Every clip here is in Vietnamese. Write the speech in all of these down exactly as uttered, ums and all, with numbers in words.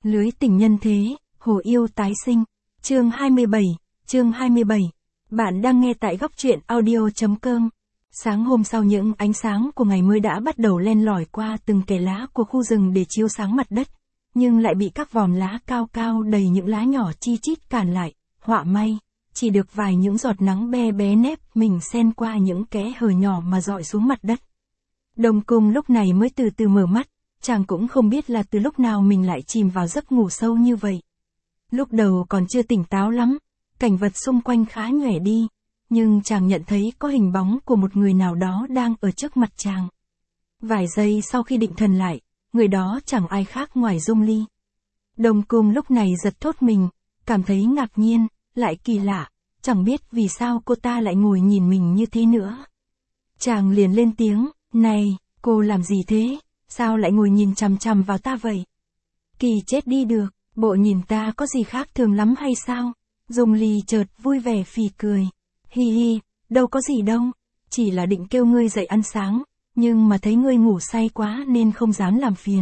Lưới tình nhân thế, hồ yêu tái sinh. Chương hai mươi bảy, chương hai mươi bảy. Bạn đang nghe tại góc truyện audio.com. Sáng hôm sau những ánh sáng của ngày mới đã bắt đầu len lỏi qua từng kẽ lá của khu rừng để chiếu sáng mặt đất, nhưng lại bị các vòm lá cao cao đầy những lá nhỏ chi chít cản lại. Họa may, chỉ được vài những giọt nắng be bé nép mình xen qua những kẽ hở nhỏ mà dọi xuống mặt đất. Đông Cung lúc này mới từ từ mở mắt, chàng cũng không biết là từ lúc nào mình lại chìm vào giấc ngủ sâu như vậy. Lúc đầu còn chưa tỉnh táo lắm, cảnh vật xung quanh khá nhòe đi, nhưng chàng nhận thấy có hình bóng của một người nào đó đang ở trước mặt chàng. Vài giây sau khi định thần lại, người đó chẳng ai khác ngoài Dung Ly. Đông Cung lúc này giật thốt mình, cảm thấy ngạc nhiên, lại kỳ lạ, chẳng biết vì sao cô ta lại ngồi nhìn mình như thế nữa. Chàng liền lên tiếng, này, cô làm gì thế, sao lại ngồi nhìn chằm chằm vào ta vậy? Kỳ chết đi được, bộ nhìn ta có gì khác thường lắm hay sao? Dung Ly chợt vui vẻ phì cười, hi hi, đâu có gì đâu, chỉ là định kêu ngươi dậy ăn sáng, nhưng mà thấy ngươi ngủ say quá nên không dám làm phiền.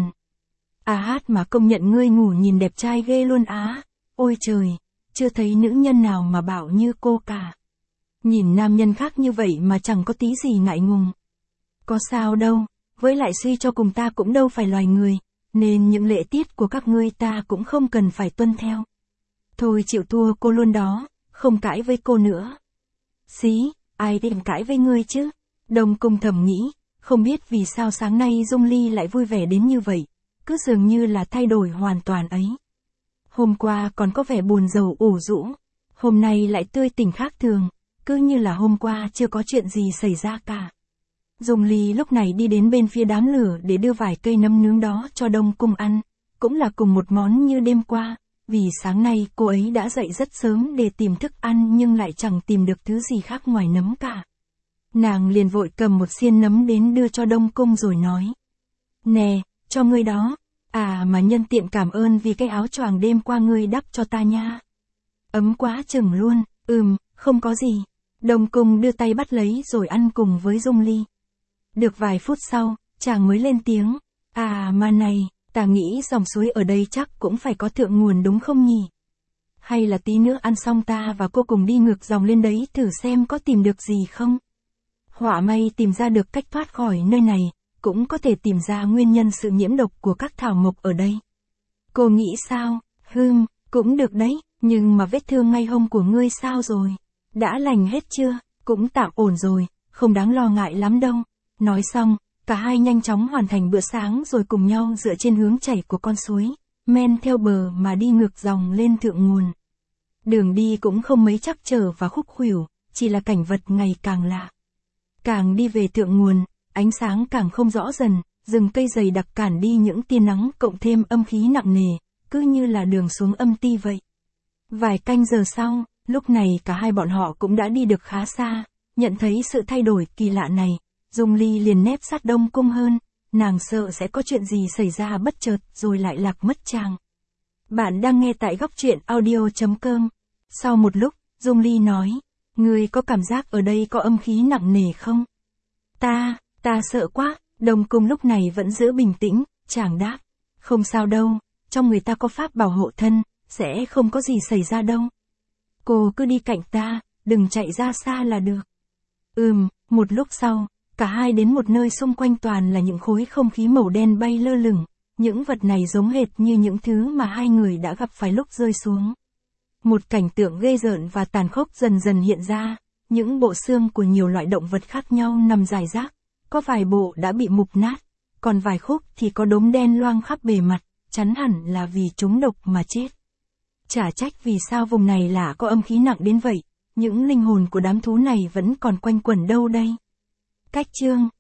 À hát mà công nhận ngươi ngủ nhìn đẹp trai ghê luôn á, ôi trời, chưa thấy nữ nhân nào mà bảo như cô cả. Nhìn nam nhân khác như vậy mà chẳng có tí gì ngại ngùng. Có sao đâu, với lại suy cho cùng ta cũng đâu phải loài người, nên những lệ tiết của các ngươi ta cũng không cần phải tuân theo. Thôi chịu thua cô luôn đó, không cãi với cô nữa. Xí, ai đem cãi với ngươi chứ? Đông Cung thầm nghĩ, không biết vì sao sáng nay Dung Ly lại vui vẻ đến như vậy, cứ dường như là thay đổi hoàn toàn ấy. Hôm qua còn có vẻ buồn rầu ủ rũ, hôm nay lại tươi tỉnh khác thường, cứ như là hôm qua chưa có chuyện gì xảy ra cả. Dung Ly lúc này đi đến bên phía đám lửa để đưa vài cây nấm nướng đó cho Đông Cung ăn, cũng là cùng một món như đêm qua, vì sáng nay cô ấy đã dậy rất sớm để tìm thức ăn nhưng lại chẳng tìm được thứ gì khác ngoài nấm cả. Nàng liền vội cầm một xiên nấm đến đưa cho Đông Cung rồi nói, nè, cho ngươi đó, à mà nhân tiện cảm ơn vì cái áo choàng đêm qua ngươi đắp cho ta nha. Ấm quá chừng luôn, ừm, không có gì. Đông Cung đưa tay bắt lấy rồi ăn cùng với Dung Ly. Được vài phút sau, chàng mới lên tiếng, à mà này, ta nghĩ dòng suối ở đây chắc cũng phải có thượng nguồn đúng không nhỉ? Hay là tí nữa ăn xong ta và cô cùng đi ngược dòng lên đấy thử xem có tìm được gì không? Họa may tìm ra được cách thoát khỏi nơi này, cũng có thể tìm ra nguyên nhân sự nhiễm độc của các thảo mộc ở đây. Cô nghĩ sao? Hừm, cũng được đấy, nhưng mà vết thương ngay hông của ngươi sao rồi? Đã lành hết chưa? Cũng tạm ổn rồi, không đáng lo ngại lắm đâu. Nói xong, cả hai nhanh chóng hoàn thành bữa sáng rồi cùng nhau dựa trên hướng chảy của con suối, men theo bờ mà đi ngược dòng lên thượng nguồn. Đường đi cũng không mấy trắc trở và khúc khuỷu, chỉ là cảnh vật ngày càng lạ. Càng đi về thượng nguồn, ánh sáng càng không rõ dần, rừng cây dày đặc cản đi những tia nắng cộng thêm âm khí nặng nề, cứ như là đường xuống âm ti vậy. Vài canh giờ sau, lúc này cả hai bọn họ cũng đã đi được khá xa, nhận thấy sự thay đổi kỳ lạ này. Dung Ly liền nép sát Đông Cung hơn, nàng sợ sẽ có chuyện gì xảy ra bất chợt rồi lại lạc mất chàng. Bạn đang nghe tại góc truyện audio.com. Sau một lúc, Dung Ly nói, ngươi có cảm giác ở đây có âm khí nặng nề không? Ta, ta sợ quá. Đông Cung lúc này vẫn giữ bình tĩnh, chàng đáp, không sao đâu, trong người ta có pháp bảo hộ thân, sẽ không có gì xảy ra đâu. Cô cứ đi cạnh ta, đừng chạy ra xa là được. Ừm, một lúc sau, cả hai đến một nơi xung quanh toàn là những khối không khí màu đen bay lơ lửng, những vật này giống hệt như những thứ mà hai người đã gặp phải lúc rơi xuống. Một cảnh tượng ghê rợn và tàn khốc dần dần hiện ra, những bộ xương của nhiều loại động vật khác nhau nằm rải rác, có vài bộ đã bị mục nát, còn vài khúc thì có đốm đen loang khắp bề mặt, chắn hẳn là vì trúng độc mà chết. Chả trách vì sao vùng này lạ có âm khí nặng đến vậy, những linh hồn của đám thú này vẫn còn quanh quẩn đâu đây. Cách chương